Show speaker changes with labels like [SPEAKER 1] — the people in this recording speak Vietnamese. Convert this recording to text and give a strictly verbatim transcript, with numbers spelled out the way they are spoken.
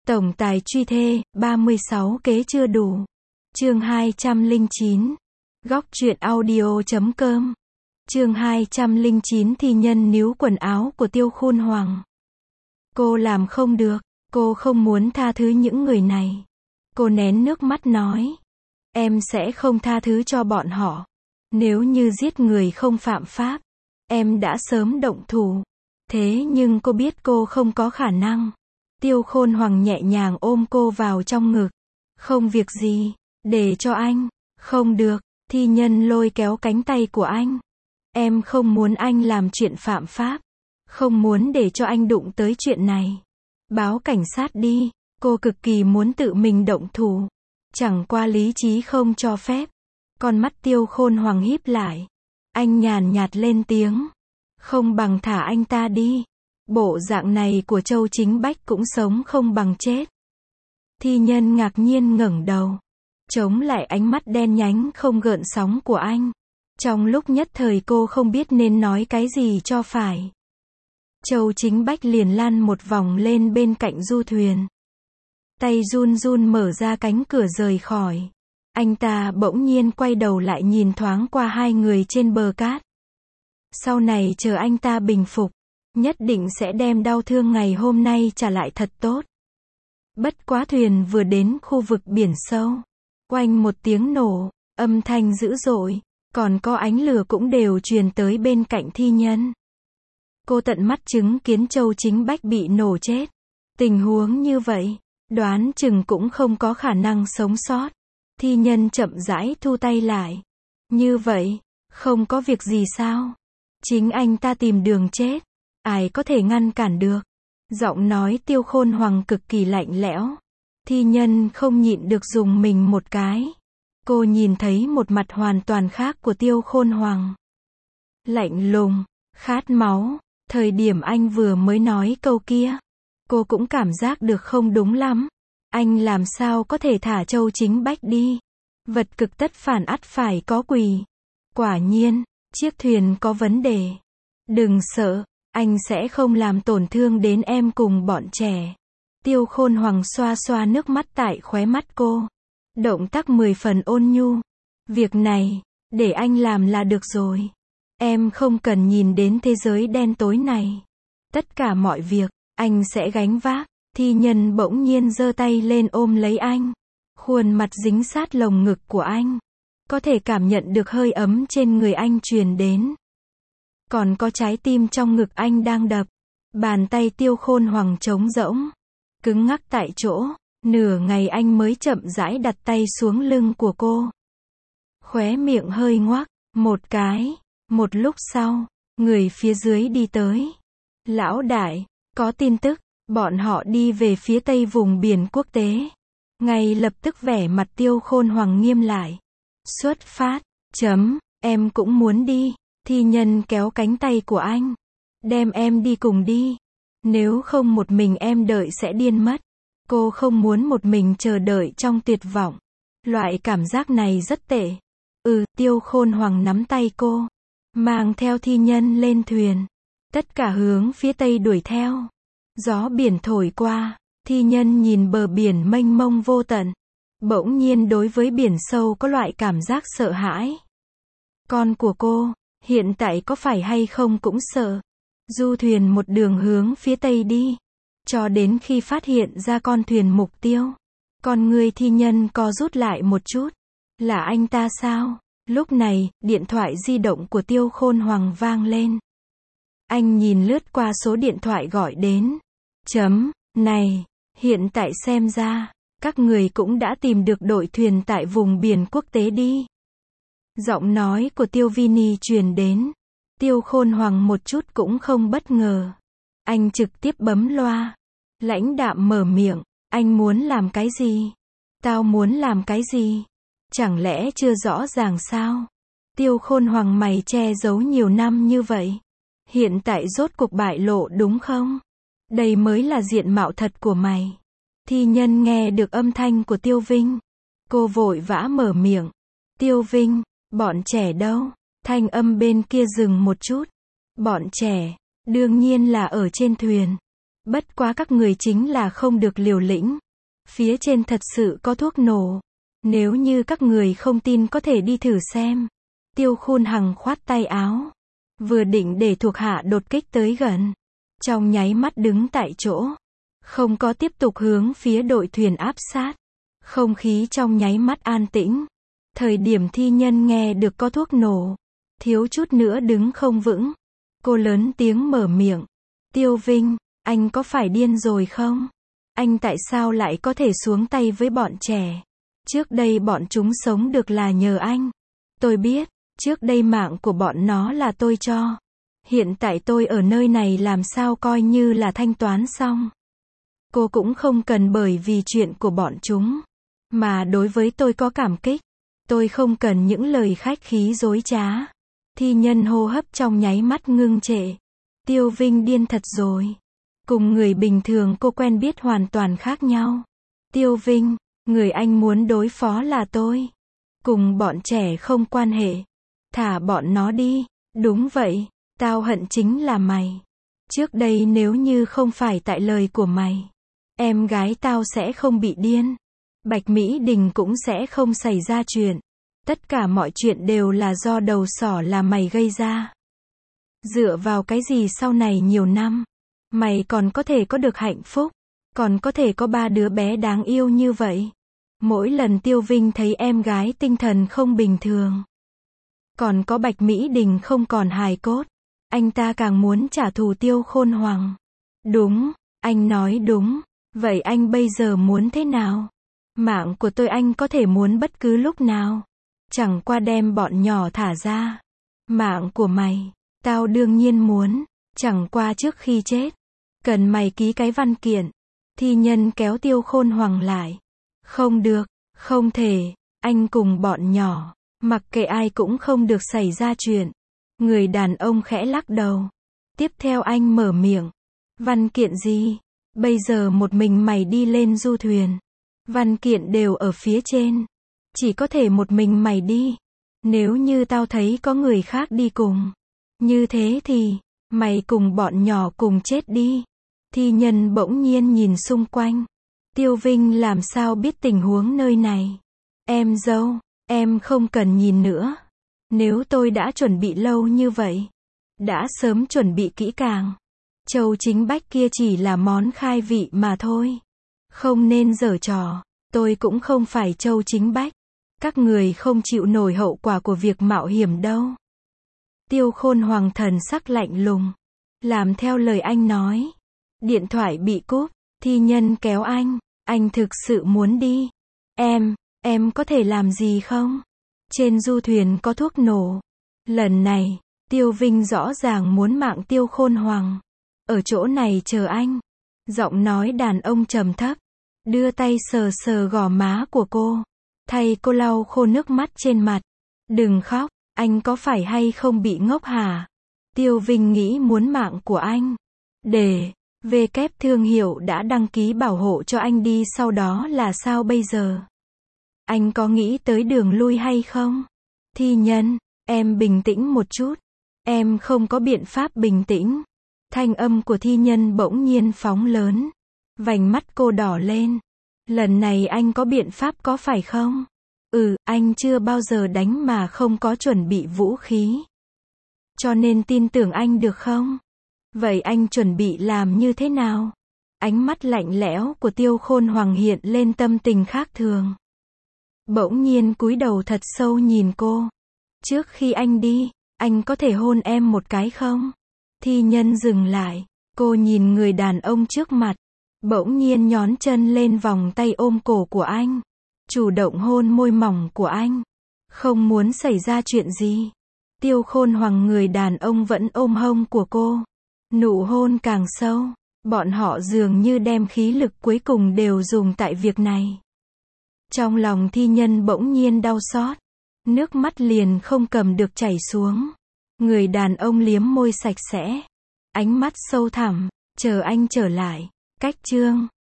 [SPEAKER 1] Tổng tài truy thê, ba mươi sáu kế chưa đủ. Chương hai trăm lẻ chín. Góc truyện audio chấm com. Chương hai trăm lẻ chín thi nhân níu quần áo của Tiêu Khôn Hoàng. Cô làm không được, cô không muốn tha thứ những người này. Cô nén nước mắt nói. Em sẽ không tha thứ cho bọn họ. Nếu như giết người không phạm pháp, em đã sớm động thủ. Thế nhưng cô biết cô không có khả năng. Tiêu Khôn Hoàng nhẹ nhàng ôm cô vào trong ngực. Không việc gì, để cho anh. Không được, thi nhân lôi kéo cánh tay của anh. Em không muốn anh làm chuyện phạm pháp. Không muốn để cho anh đụng tới chuyện này. Báo cảnh sát đi, cô cực kỳ muốn tự mình động thủ. Chẳng qua lý trí không cho phép. Con mắt Tiêu Khôn Hoàng híp lại. Anh nhàn nhạt lên tiếng. Không bằng thả anh ta đi. Bộ dạng này của Châu Chính Bách cũng sống không bằng chết. Thi nhân ngạc nhiên ngẩng đầu. Chống lại ánh mắt đen nhánh không gợn sóng của anh. Trong lúc nhất thời cô không biết nên nói cái gì cho phải. Châu Chính Bách liền lăn một vòng lên bên cạnh du thuyền. Tay run run mở ra cánh cửa rời khỏi. Anh ta bỗng nhiên quay đầu lại nhìn thoáng qua hai người trên bờ cát. Sau này chờ anh ta bình phục, nhất định sẽ đem đau thương ngày hôm nay trả lại thật tốt. Bất quá thuyền vừa đến khu vực biển sâu. Oanh một tiếng nổ, âm thanh dữ dội, còn có ánh lửa cũng đều truyền tới bên cạnh thi nhân. Cô tận mắt chứng kiến Châu Chính Bách bị nổ chết. Tình huống như vậy, đoán chừng cũng không có khả năng sống sót. Thi nhân chậm rãi thu tay lại. Như vậy, không có việc gì sao? Chính anh ta tìm đường chết. Ai có thể ngăn cản được? Giọng nói Tiêu Khôn Hoàng cực kỳ lạnh lẽo. Thi nhân không nhịn được dùng mình một cái. Cô nhìn thấy một mặt hoàn toàn khác của Tiêu Khôn Hoàng. Lạnh lùng, khát máu. Thời điểm anh vừa mới nói câu kia, cô cũng cảm giác được không đúng lắm. Anh làm sao có thể thả Châu Chính Bách đi? Vật cực tất phản ắt phải có quỷ. Quả nhiên, chiếc thuyền có vấn đề. Đừng sợ, anh sẽ không làm tổn thương đến em cùng bọn trẻ. Tiêu Khôn Hoàng xoa xoa nước mắt tại khóe mắt cô. Động tác mười phần ôn nhu. Việc này, để anh làm là được rồi. Em không cần nhìn đến thế giới đen tối này. Tất cả mọi việc, anh sẽ gánh vác. Thi nhân bỗng nhiên giơ tay lên ôm lấy anh. Khuôn mặt dính sát lồng ngực của anh. Có thể cảm nhận được hơi ấm trên người anh truyền đến. Còn có trái tim trong ngực anh đang đập. Bàn tay Tiêu Khôn Hoàng trống rỗng. Cứng ngắc tại chỗ. Nửa ngày anh mới chậm rãi đặt tay xuống lưng của cô. Khóe miệng hơi ngoác. Một cái. Một lúc sau, người phía dưới đi tới. Lão đại, có tin tức. Bọn họ đi về phía tây vùng biển quốc tế. Ngay lập tức vẻ mặt Tiêu Khôn Hoàng nghiêm lại. Xuất phát. Chấm. Em cũng muốn đi. Thi nhân kéo cánh tay của anh. Đem em đi cùng đi. Nếu không một mình em đợi sẽ điên mất. Cô không muốn một mình chờ đợi trong tuyệt vọng. Loại cảm giác này rất tệ. Ừ, Tiêu Khôn Hoàng nắm tay cô. Mang theo thi nhân lên thuyền. Tất cả hướng phía tây đuổi theo. Gió biển thổi qua. Thi nhân nhìn bờ biển mênh mông vô tận. Bỗng nhiên đối với biển sâu có loại cảm giác sợ hãi. Con của cô, hiện tại có phải hay không cũng sợ. Du thuyền một đường hướng phía tây đi. Cho đến khi phát hiện ra con thuyền mục tiêu. Con người thi nhân co rút lại một chút. Là anh ta sao? Lúc này, điện thoại di động của Tiêu Khôn Hoàng vang lên. Anh nhìn lướt qua số điện thoại gọi đến. Chấm, này, hiện tại xem ra, các người cũng đã tìm được đội thuyền tại vùng biển quốc tế đi. Giọng nói của Tiêu Vini truyền đến. Tiêu Khôn Hoàng một chút cũng không bất ngờ. Anh trực tiếp bấm loa. Lãnh đạm mở miệng. Anh muốn làm cái gì? Tao muốn làm cái gì? Chẳng lẽ chưa rõ ràng sao? Tiêu Khôn Hoàng mày che giấu nhiều năm như vậy. Hiện tại rốt cuộc bại lộ đúng không? Đây mới là diện mạo thật của mày. Thi nhân nghe được âm thanh của Tiêu Vinh. Cô vội vã mở miệng. Tiêu Vinh, bọn trẻ đâu? Thanh âm bên kia dừng một chút. Bọn trẻ, đương nhiên là ở trên thuyền. Bất quá các người chính là không được liều lĩnh. Phía trên thật sự có thuốc nổ. Nếu như các người không tin có thể đi thử xem. Tiêu Khôn Hằng khoát tay áo. Vừa định để thuộc hạ đột kích tới gần. Trong nháy mắt đứng tại chỗ. Không có tiếp tục hướng phía đội thuyền áp sát. Không khí trong nháy mắt an tĩnh. Thời điểm thi nhân nghe được có thuốc nổ. Thiếu chút nữa đứng không vững. Cô lớn tiếng mở miệng. Tiêu Vinh, anh có phải điên rồi không? Anh tại sao lại có thể xuống tay với bọn trẻ? Trước đây bọn chúng sống được là nhờ anh. Tôi biết, trước đây mạng của bọn nó là tôi cho. Hiện tại tôi ở nơi này làm sao coi như là thanh toán xong. Cô cũng không cần bởi vì chuyện của bọn chúng. Mà đối với tôi có cảm kích. Tôi không cần những lời khách khí dối trá. Thi nhân hô hấp trong nháy mắt ngưng trệ. Tiêu Vinh điên thật rồi. Cùng người bình thường cô quen biết hoàn toàn khác nhau. Tiêu Vinh, người anh muốn đối phó là tôi. Cùng bọn trẻ không quan hệ. Thả bọn nó đi. Đúng vậy, tao hận chính là mày. Trước đây nếu như không phải tại lời của mày, em gái tao sẽ không bị điên. Bạch Mỹ Đình cũng sẽ không xảy ra chuyện. Tất cả mọi chuyện đều là do đầu sỏ là mày gây ra. Dựa vào cái gì sau này nhiều năm, mày còn có thể có được hạnh phúc, còn có thể có ba đứa bé đáng yêu như vậy. Mỗi lần Tiêu Vinh thấy em gái tinh thần không bình thường, còn có Bạch Mỹ Đình không còn hài cốt, anh ta càng muốn trả thù Tiêu Khôn Hoàng. Đúng, anh nói đúng. Vậy anh bây giờ muốn thế nào? Mạng của tôi anh có thể muốn bất cứ lúc nào. Chẳng qua đem bọn nhỏ thả ra. Mạng của mày, tao đương nhiên muốn. Chẳng qua trước khi chết, cần mày ký cái văn kiện. Thi nhân kéo Tiêu Khôn Hoàng lại. Không được, không thể. Anh cùng bọn nhỏ, mặc kệ ai cũng không được xảy ra chuyện. Người đàn ông khẽ lắc đầu. Tiếp theo anh mở miệng. Văn kiện gì? Bây giờ một mình mày đi lên du thuyền. Văn kiện đều ở phía trên. Chỉ có thể một mình mày đi. Nếu như tao thấy có người khác đi cùng, như thế thì, mày cùng bọn nhỏ cùng chết đi. Thi nhân bỗng nhiên nhìn xung quanh. Tiêu Vinh làm sao biết tình huống nơi này. Em dâu, em không cần nhìn nữa. Nếu tôi đã chuẩn bị lâu như vậy, đã sớm chuẩn bị kỹ càng. Châu Chính Bách kia chỉ là món khai vị mà thôi. Không nên giở trò. Tôi cũng không phải Châu Chính Bách. Các người không chịu nổi hậu quả của việc mạo hiểm đâu. Tiêu Khôn Hoàng thần sắc lạnh lùng. Làm theo lời anh nói. Điện thoại bị cúp. Thi nhân kéo anh. Anh thực sự muốn đi. Em, em có thể làm gì không? Trên du thuyền có thuốc nổ. Lần này, Tiêu Vinh rõ ràng muốn mạng Tiêu Khôn Hoàng. Ở chỗ này chờ anh. Giọng nói đàn ông trầm thấp. Đưa tay sờ sờ gò má của cô. Thay cô lau khô nước mắt trên mặt. Đừng khóc, anh có phải hay không bị ngốc hả? Tiêu Vinh nghĩ muốn mạng của anh. Để, vê kép thương hiệu đã đăng ký bảo hộ cho anh đi sau đó là sao bây giờ? Anh có nghĩ tới đường lui hay không? Thi nhân, em bình tĩnh một chút. Em không có biện pháp bình tĩnh. Thanh âm của thi nhân bỗng nhiên phóng lớn. Vành mắt cô đỏ lên. Lần này anh có biện pháp có phải không? Ừ, anh chưa bao giờ đánh mà không có chuẩn bị vũ khí. Cho nên tin tưởng anh được không? Vậy anh chuẩn bị làm như thế nào? Ánh mắt lạnh lẽo của Tiêu Khôn Hoàng hiện lên tâm tình khác thường. Bỗng nhiên cúi đầu thật sâu nhìn cô. Trước khi anh đi, anh có thể hôn em một cái không? Thi nhân dừng lại. Cô nhìn người đàn ông trước mặt. Bỗng nhiên nhón chân lên vòng tay ôm cổ của anh. Chủ động hôn môi mỏng của anh. Không muốn xảy ra chuyện gì. Tiêu Khôn Hoàng người đàn ông vẫn ôm hông của cô. Nụ hôn càng sâu. Bọn họ dường như đem khí lực cuối cùng đều dùng tại việc này. Trong lòng thi nhân bỗng nhiên đau xót. Nước mắt liền không cầm được chảy xuống. Người đàn ông liếm môi sạch sẽ. Ánh mắt sâu thẳm. Chờ anh trở lại. Cách chương